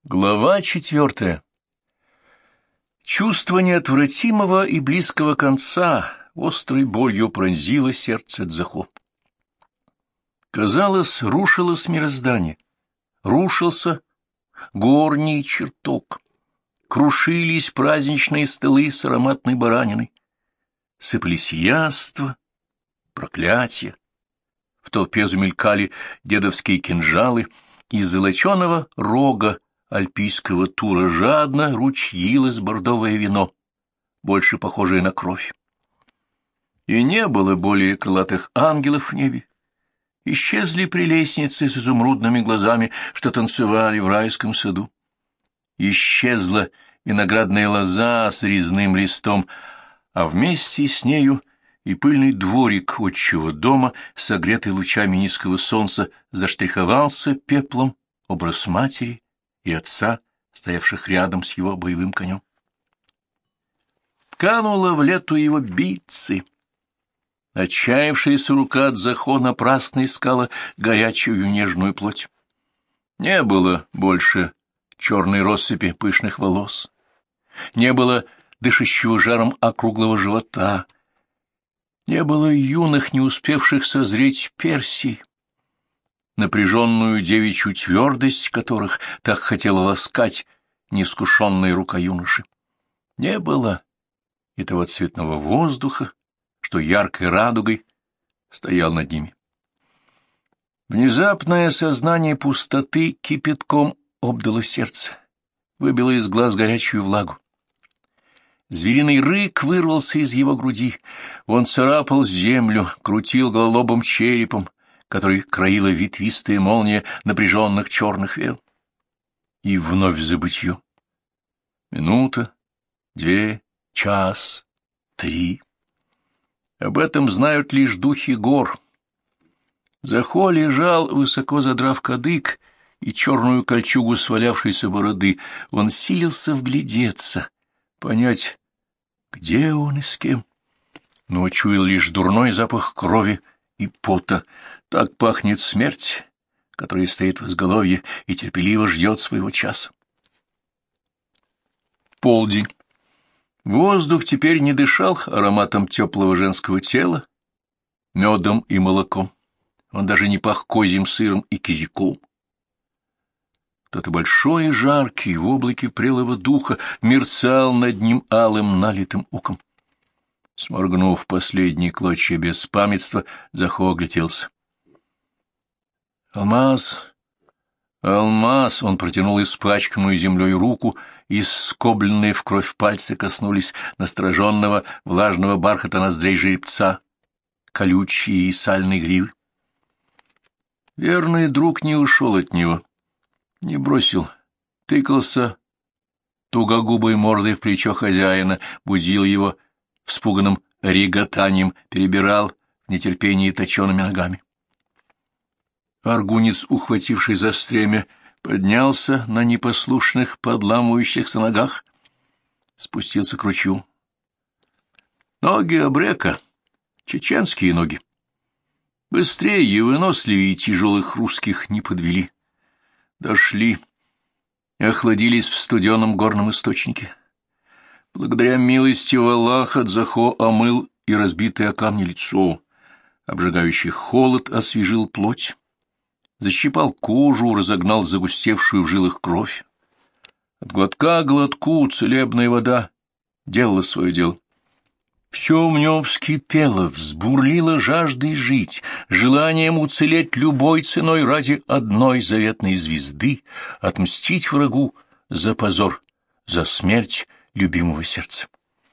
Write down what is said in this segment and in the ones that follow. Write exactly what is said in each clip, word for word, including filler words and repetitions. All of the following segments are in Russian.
Глава четвертая. Чувство неотвратимого и близкого конца острой болью пронзило сердце Дзахо. Казалось, рушилось мироздание, рушился горний чертог, крушились праздничные столы с ароматной бараниной, сыпались яства, проклятия. В толпе замелькали дедовские кинжалы, из золоченого рога альпийского тура жадно ручьилось бордовое вино, больше похожее на кровь. И не было более крылатых ангелов в небе. Исчезли прелестницы с изумрудными глазами, что танцевали в райском саду. Исчезла виноградная лоза с резным листом, а вместе с нею и пыльный дворик отчего дома, согретый лучами низкого солнца, заштриховался пеплом образ матери и отца, стоявших рядом с его боевым конем. Канула в лету его битцы. Отчаявшаяся рука Дзахо напрасно искала горячую нежную плоть. Не было больше черной россыпи пышных волос, не было дышащего жаром округлого живота, не было юных, не успевших созреть персий, напряженную девичью твердость которых так хотела ласкать неискушенная рука юноши. Не было и того цветного воздуха, что яркой радугой стоял над ними. Внезапное сознание пустоты кипятком обдало сердце, выбило из глаз горячую влагу. Звериный рык вырвался из его груди, он царапал землю, крутил гололобым черепом, который краила ветвистая молния напряженных черных вел. И вновь забытье. Минута, две, час, три. Об этом знают лишь духи гор. Дзахо лежал, высоко задрав кадык и черную кольчугу свалявшейся бороды. Он силился вглядеться, понять, где он и с кем. Но чуял лишь дурной запах крови и пота. Так пахнет смерть, которая стоит в изголовье и терпеливо ждет своего часа. Полдень. Воздух теперь не дышал ароматом теплого женского тела, медом и молоком. Он даже не пах козьим сыром и кизиком. Кто-то большой и жаркий в облаке прелого духа мерцал над ним алым налитым оком. Сморгнув последние клочья беспамятства, Дзахо огляделся. «Алмаз! Алмаз!» — он протянул испачканную землей руку, и скобленные в кровь пальцы коснулись настороженного влажного бархата ноздрей жеребца, колючие и сальные гривы. Верный друг не ушел от него, не бросил, тыкался тугогубой мордой в плечо хозяина, будил его вспуганным реготанием, перебирал в нетерпении точеными ногами. Аргунец, ухвативший за стремя, поднялся на непослушных, подламывающихся ногах, спустился к ручью. Ноги Абрека, чеченские ноги, быстрее и выносливее тяжелых русских не подвели. Дошли, охладились в студеном горном источнике. Благодаря милости Аллаха Дзахо омыл и разбитое о камни лицо. Обжигающий холод освежил плоть, защипал кожу, разогнал загустевшую в жилах кровь. От глотка к глотку целебная вода делала свое дело. Все в нем вскипело, взбурлило жаждой жить, желанием уцелеть любой ценой ради одной заветной звезды, отмстить врагу за позор, за смерть любимого сердца.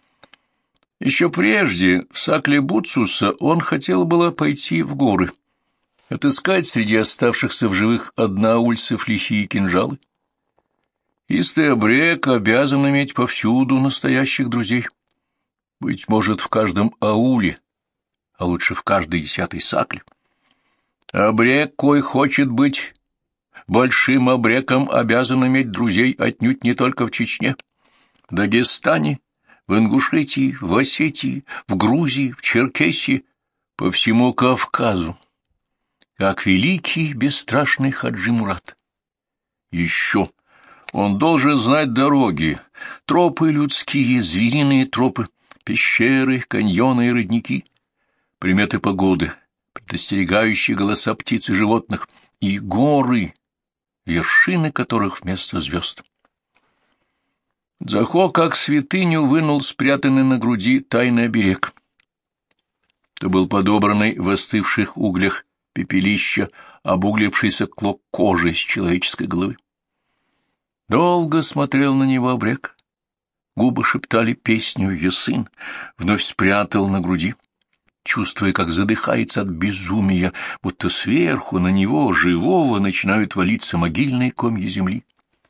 Еще прежде, в Сакле Буцуса, он хотел было пойти в горы, отыскать среди оставшихся в живых одноульцев лихие кинжалы. Истый Абрек обязан иметь повсюду настоящих друзей. Быть может, в каждом ауле, а лучше в каждой десятой сакле. Абрек, кой хочет быть большим абреком, обязан иметь друзей отнюдь не только в Чечне, в Дагестане, в Ингушетии, в Осетии, в Грузии, в Черкесии, по всему Кавказу, как великий бесстрашный Хаджи Мурат. Еще Он должен знать дороги, тропы людские, звериные тропы, пещеры, каньоны и родники, приметы погоды, предостерегающие голоса птиц и животных, и горы, вершины которых вместо звезд. Дзахо, как святыню, вынул спрятанный на груди тайный оберег. Это был подобранный в остывших углях пепелища обуглившийся клок кожи с человеческой головы. Долго смотрел на него обрек. Губы шептали песню «Ее сын», вновь спрятал на груди, чувствуя, как задыхается от безумия, будто сверху на него, живого, начинают валиться могильные комья земли.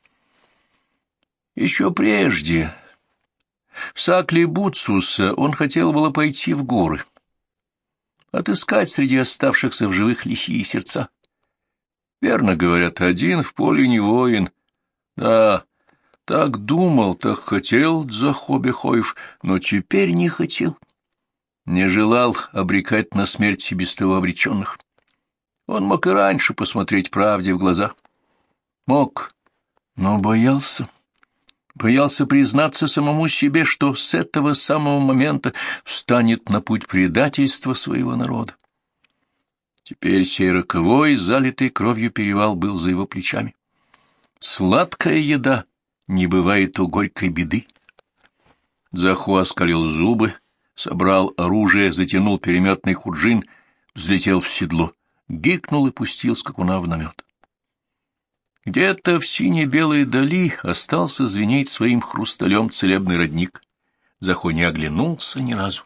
Еще прежде, в Сакли Буцуса, он хотел было пойти в горы, отыскать среди оставшихся в живых лихие сердца. Верно говорят, один в поле не воин. Да, так думал, так хотел Дзахо Бехоев, но теперь не хотел. Не желал обрекать на смерть и без того обреченных. Он мог и раньше посмотреть правде в глаза. Мог, но боялся. Боялся признаться самому себе, что с этого самого момента встанет на путь предательства своего народа. Теперь сей роковой, залитый кровью перевал был за его плечами. Сладкая еда, не бывает у горькой беды. Дзахо оскалил зубы, собрал оружие, затянул переметный худжин, взлетел в седло, гикнул и пустил скакуна в намет. Где-то в сине-белой дали остался звенеть своим хрусталем целебный родник. Дзахо не оглянулся ни разу.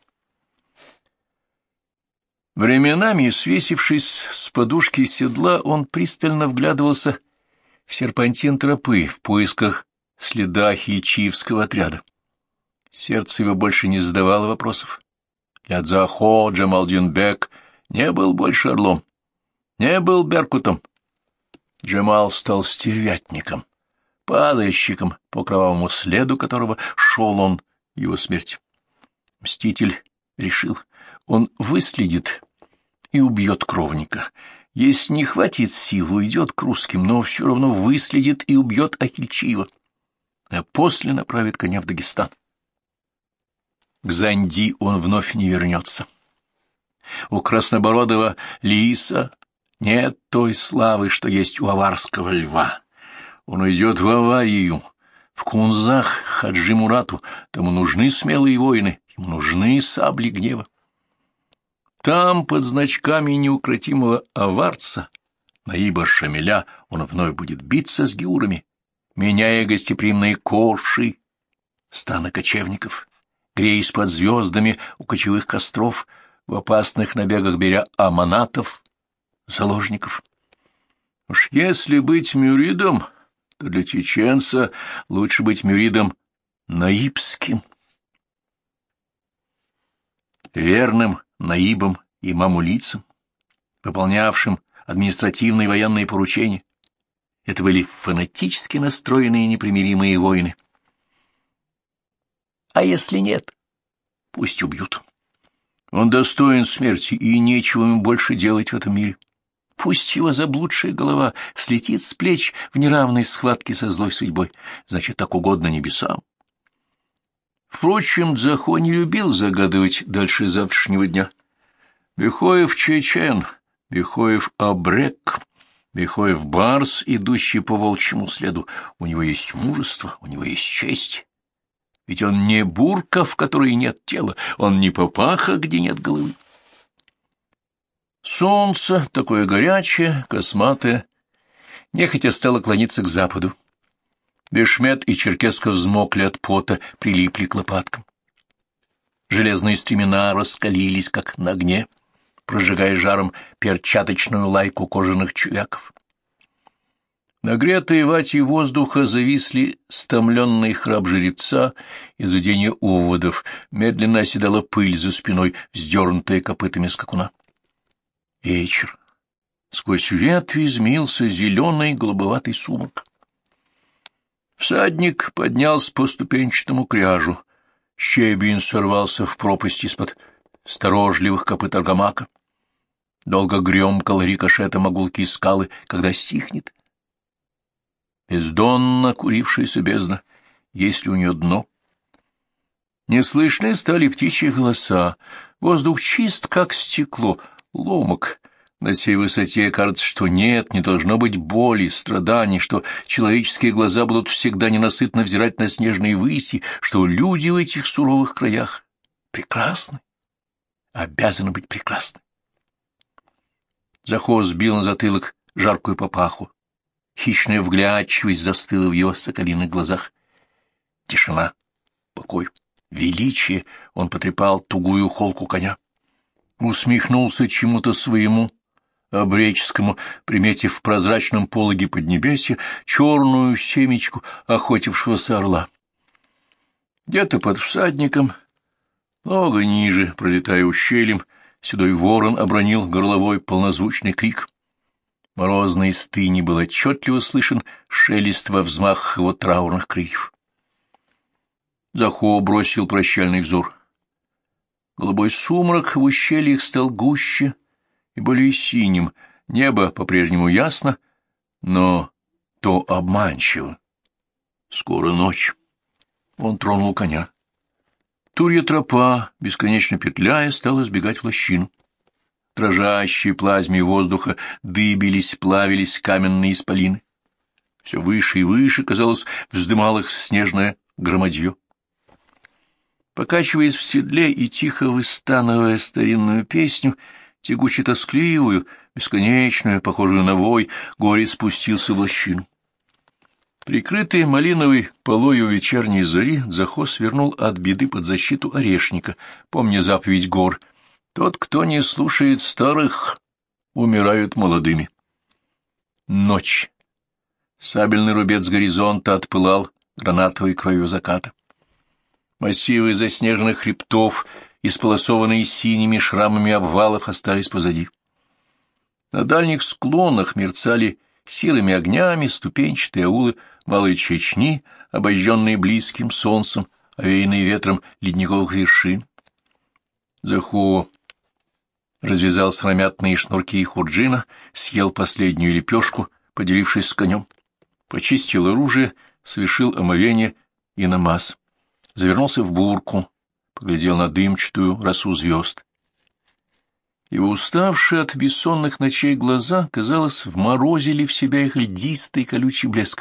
Временами, свесившись с подушки седла, он пристально вглядывался в серпантин тропы в поисках следа хильчиевского отряда. Сердце его больше не задавало вопросов. Для Дзахо Джамалдин-бек не был больше орлом, не был беркутом. Джамал стал стервятником, падальщиком, по кровавому следу которого шел он, его смерть. Мститель решил, он выследит и убьет кровника. Если не хватит сил, уйдет к русским, но все равно выследит и убьет Ахильчиева, а после направит коня в Дагестан. К Занди он вновь не вернется. У краснобородого лиса нет той славы, что есть у аварского льва. Он уйдет в Аварию, в Кунзах, Хаджи Мурату. Тому нужны смелые воины, ему нужны сабли гнева. Там, под значками неукротимого аварца, Наиба Шамиля, он вновь будет биться с геурами, меняя гостеприимные коши стана кочевников, греясь под звездами у кочевых костров, в опасных набегах беря аманатов, заложников. Уж если быть мюридом, то для чеченца лучше быть мюридом наибским, верным наибом и мамулицам, выполнявшим административные и военные поручения. Это были фанатически настроенные и непримиримые воины. А если нет, пусть убьют. Он достоин смерти, и нечего ему больше делать в этом мире. Пусть его заблудшая голова слетит с плеч в неравной схватке со злой судьбой, значит, так угодно небесам. Впрочем, Дзахо не любил загадывать дальше завтрашнего дня. Бехоев чечен, Бехоев абрек, Бехоев барс, идущий по волчьему следу. У него есть мужество, у него есть честь. Ведь он не бурка, в которой нет тела, он не папаха, где нет головы. Солнце, такое горячее, косматое, нехотя стало клониться к западу. Бешмет и Черкеска взмокли от пота, прилипли к лопаткам. Железные стремена раскалились, как на огне, прожигая жаром перчаточную лайку кожаных чувяков. Нагретые ватью воздуха зависли стомленный храп жеребца и зудение оводов, медленно оседала пыль за спиной, вздернутая копытами скакуна. Вечер. Сквозь ветви измился зеленый голубоватый сумрак. Всадник поднялся по ступенчатому кряжу. Щебень сорвался в пропасть из-под сторожливых копыт аргамака. Долго грёмкал рикошетом огулки скалы, когда стихнет. бездонно курившаяся бездна, есть ли у нее дно. Не слышны стали птичьи голоса, воздух чист, как стекло, ломок. На сей высоте кажется, что нет, не должно быть боли, страданий, что человеческие глаза будут всегда ненасытно взирать на снежные выси, что люди в этих суровых краях прекрасны, обязаны быть прекрасны. Захо сбил на затылок жаркую папаху. Хищная вглядчивость застыла в его соколиных глазах. Тишина, покой, величие. Он потрепал тугую холку коня. Усмехнулся чему-то своему, обреческому, приметив в прозрачном пологе поднебесья черную семечку охотившегося орла. Где-то под всадником, много ниже, пролетая ущельем, седой ворон обронил горловой полнозвучный крик. В морозной стыни был отчетливо слышен шелест во взмахах его траурных крыльев. Захо бросил прощальный взор. Голубой сумрак в ущельях стал гуще и более синим, небо по-прежнему ясно, но то обманчиво. Скоро ночь. Он тронул коня. Турья тропа, бесконечно петляя, стала сбегать в лощину. Дрожащие плазме воздуха дыбились, плавились каменные исполины. Все выше и выше, казалось, вздымал их снежное громадье. Покачиваясь в седле и тихо выстанывая старинную песню, тягуче-тоскливую, бесконечную, похожую на вой, горец спустился в лощину. Прикрытый малиновой полою вечерней зари, Захо свернул от беды под защиту орешника, помня заповедь гор: «Тот, кто не слушает старых, умирают молодыми». Ночь. Сабельный рубец горизонта отпылал гранатовой кровью заката. Массивы заснеженных хребтов, исполосованные синими шрамами обвалов, остались позади. На дальних склонах мерцали серыми огнями ступенчатые аулы Малой Чечни, обожженные близким солнцем, овеянные ветром ледниковых вершин. Захо развязал сыромятные шнурки хурджина, съел последнюю лепешку, поделившись с конем, почистил оружие, совершил омовение и намаз, завернулся в бурку, поглядел на дымчатую росу звезд. Его уставшие от бессонных ночей глаза, казалось, вморозили в себя их льдистый колючий блеск.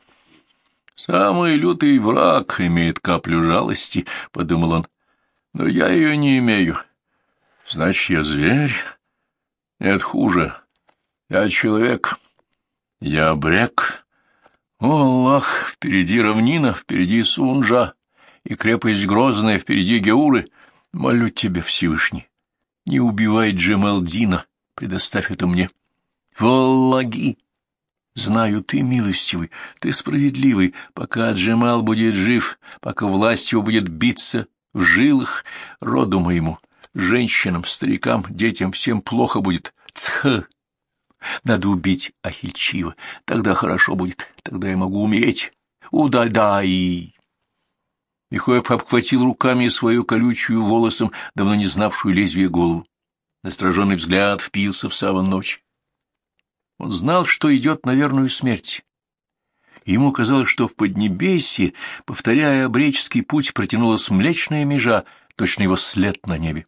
«Самый лютый враг имеет каплю жалости», — подумал он, — «но я ее не имею. Значит, я зверь? Нет, хуже. Я человек. Я обрек. О, Аллах, впереди равнина, впереди Сунжа, и крепость грозная, впереди Геуры. Молю тебя, Всевышний, не убивай Джемалдина, предоставь это мне. Валлаги! Знаю, ты милостивый, ты справедливый, пока Джемал будет жив, пока власть его будет биться в жилах, роду моему, женщинам, старикам, детям, всем плохо будет. Цх! Надо убить Ахильчива, тогда хорошо будет, тогда я могу умереть. Удай-дай!» Михоев обхватил руками свою колючую, волосом давно не знавшую лезвие голову. Настороженный взгляд впился в саван ночи. Он знал, что идет на верную смерть. И ему казалось, что в Поднебесье, повторяя обреческий путь, протянулась млечная межа, точно его след на небе.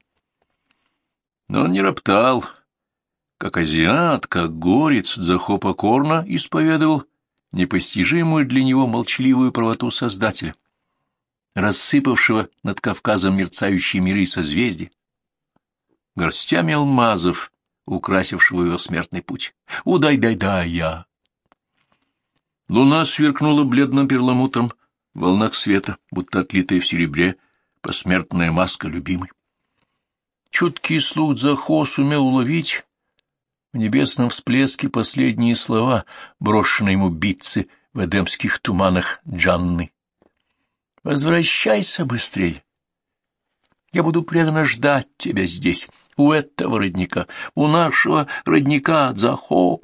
Но он не роптал. Как азиат, как горец, Захо покорно исповедовал непостижимую для него молчаливую правоту Создателя, рассыпавшего над Кавказом мерцающие миры и созвездия, горстями алмазов, украсившего его смертный путь. Удай-дай-дай-я! Луна сверкнула бледным перламутром в волнах света, будто отлитая в серебре посмертная маска любимой. Чуткий слух Захо сумел уловить в небесном всплеске последние слова, брошенные ему битцы в эдемских туманах Джанны. «Возвращайся быстрее. Я буду преданно ждать тебя здесь, у этого родника, у нашего родника Захо».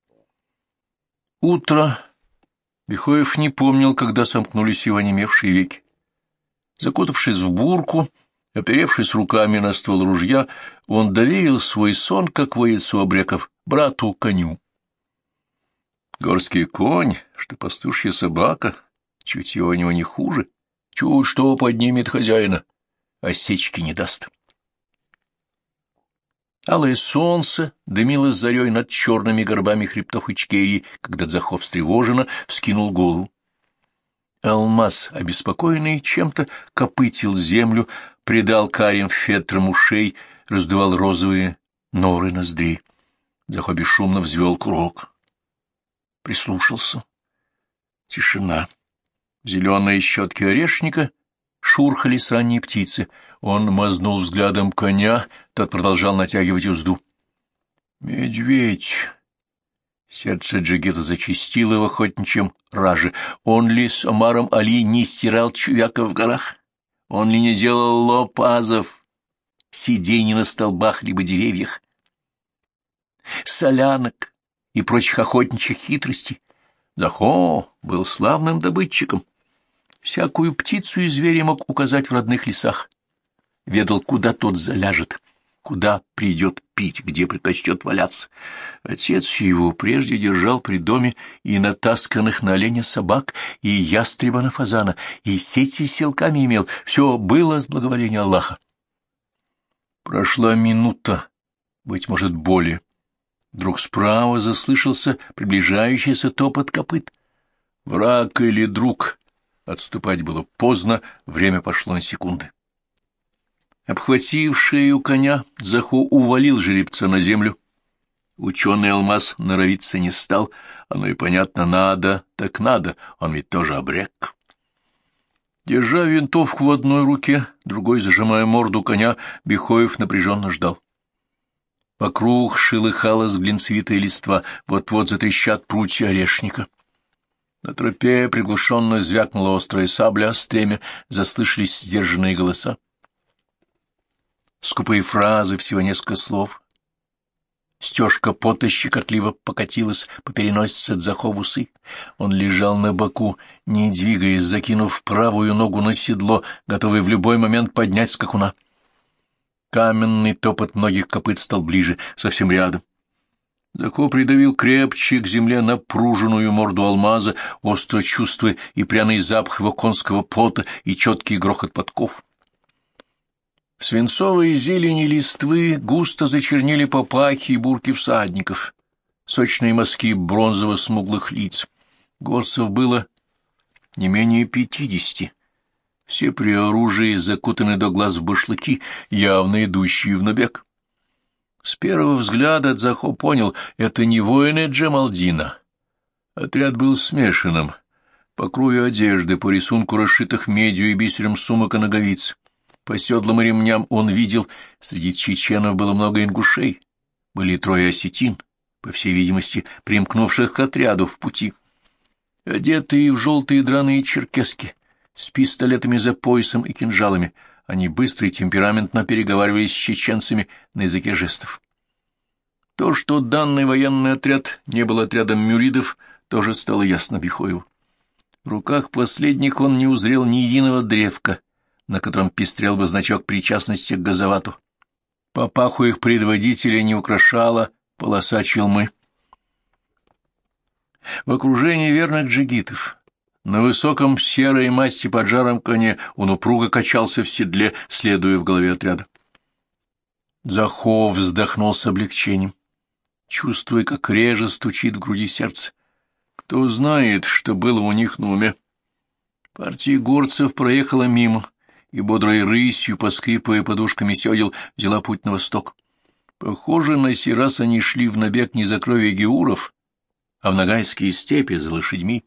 Утро. Михоев не помнил, когда сомкнулись его онемевшие веки. Закутавшись в бурку, оперевшись руками на ствол ружья, он доверил свой сон, как воицу обреков, брату-коню. Горский конь, что пастушья собака, чутье у него не хуже, чуть что поднимет хозяина, осечки не даст. Алое солнце дымило зарей над черными горбами хребтов Ичкерии, когда Дзахов встревоженно вскинул голову. Алмаз, обеспокоенный чем-то, копытил землю, придал карим фетрам ушей, раздувал розовые норы ноздрей. Дзахов бесшумно взвел курок. Прислушался. Тишина. В зеленой щетке орешника шурхали с ранней птицы. Он мазнул взглядом коня, тот продолжал натягивать узду. «Медведь!» Сердце джигита зачастило в охотничьем раже. Он ли с Омаром Али не стирал чувяка в горах? Он ли не делал лопазов, сидений на столбах либо деревьях, солянок и прочих охотничьих хитростей? Захо был славным добытчиком. Всякую птицу и зверя мог указать в родных лесах. Ведал, куда тот заляжет, куда придет пить, где предпочтет валяться. Отец его прежде держал при доме и натасканных на оленя собак, и ястреба на фазана, и сети с селками имел. Все было с благоволения Аллаха. Прошла минута, быть может, более. Вдруг справа заслышался приближающийся топот копыт. Враг или друг? Отступать было поздно, время пошло на секунды. Обхватив шею коня, Захо увалил жеребца на землю. Ученый Алмаз норовиться не стал, оно и понятно, надо, так надо, он ведь тоже обрек. Держа винтовку в одной руке, другой зажимая морду коня, Бехоев напряженно ждал. Вокруг шелыхалась глинцевитая листва, вот-вот затрещат прутья орешника. На тропе приглушенно звякнула острая сабля о стремя, заслышались сдержанные голоса. Скупые фразы, всего несколько слов. Стежка пота щекотливо покатилась по переносице Дзахо в усы. Он лежал на боку, не двигаясь, закинув правую ногу на седло, готовый в любой момент поднять скакуна. Каменный топот многих копыт стал ближе, совсем рядом. Захо придавил крепче к земле напруженную морду Алмаза, остро чувствуя и пряный запах его конского пота, и четкий грохот подков. В свинцовой зелени листвы густо зачернели папахи и бурки всадников, сочные мазки бронзово-смуглых лиц. Горцев было не менее пятидесяти. Все при оружии закутаны до глаз в башлыки, явно идущие в набег. С первого взгляда Дзахо понял, это не воины Джамалдина. Отряд был смешанным, по крою одежды, по рисунку расшитых медью и бисером сумок и ноговиц. По седлам и ремням он видел, среди чеченов было много ингушей, были трое осетин, по всей видимости, примкнувших к отряду в пути. Одетые в желтые драные черкески, с пистолетами за поясом и кинжалами, они быстро и темпераментно переговаривались с чеченцами на языке жестов. То, что данный военный отряд не был отрядом мюридов, тоже стало ясно Бехоеву. В руках последних он не узрел ни единого древка, на котором пестрел бы значок причастности к Газавату. Папаху их предводителя не украшала полоса челмы. В окружении верных джигитов, на высоком серой масти поджаром коне, он упруго качался в седле, следуя в голове отряда. Захо вздохнул с облегчением, чувствуя, как реже стучит в груди сердце. Кто знает, что было у них на уме. Партия горцев проехала мимо, и бодрой рысью, поскрипывая подушками седел, взяла путь на восток. Похоже, на сей раз они шли в набег не за кровью геуров, а в ногайские степи за лошадьми.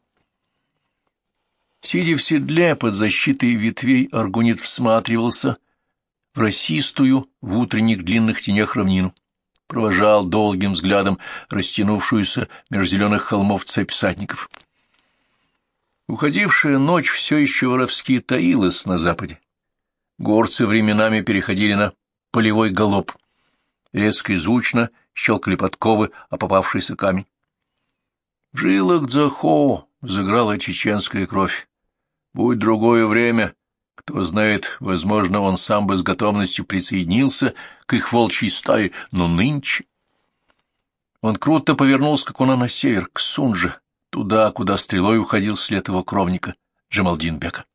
Сидя в седле под защитой ветвей, аргунит всматривался в росистую в утренних длинных тенях равнину, провожал долгим взглядом растянувшуюся меж зеленых холмов цепь всадников. Уходившая ночь все еще воровски таилась на западе. Горцы временами переходили на полевой галоп. Резко и звучно щелкали подковы о попавшийся камень. В жилах Дзахо взыграла чеченская кровь. Будь другое время, кто знает, возможно, он сам бы с готовностью присоединился к их волчьей стае, но нынче... Он круто повернулся, как он на север, к Сунже, туда, куда стрелой уходил след его кровника Джамалдин-бека.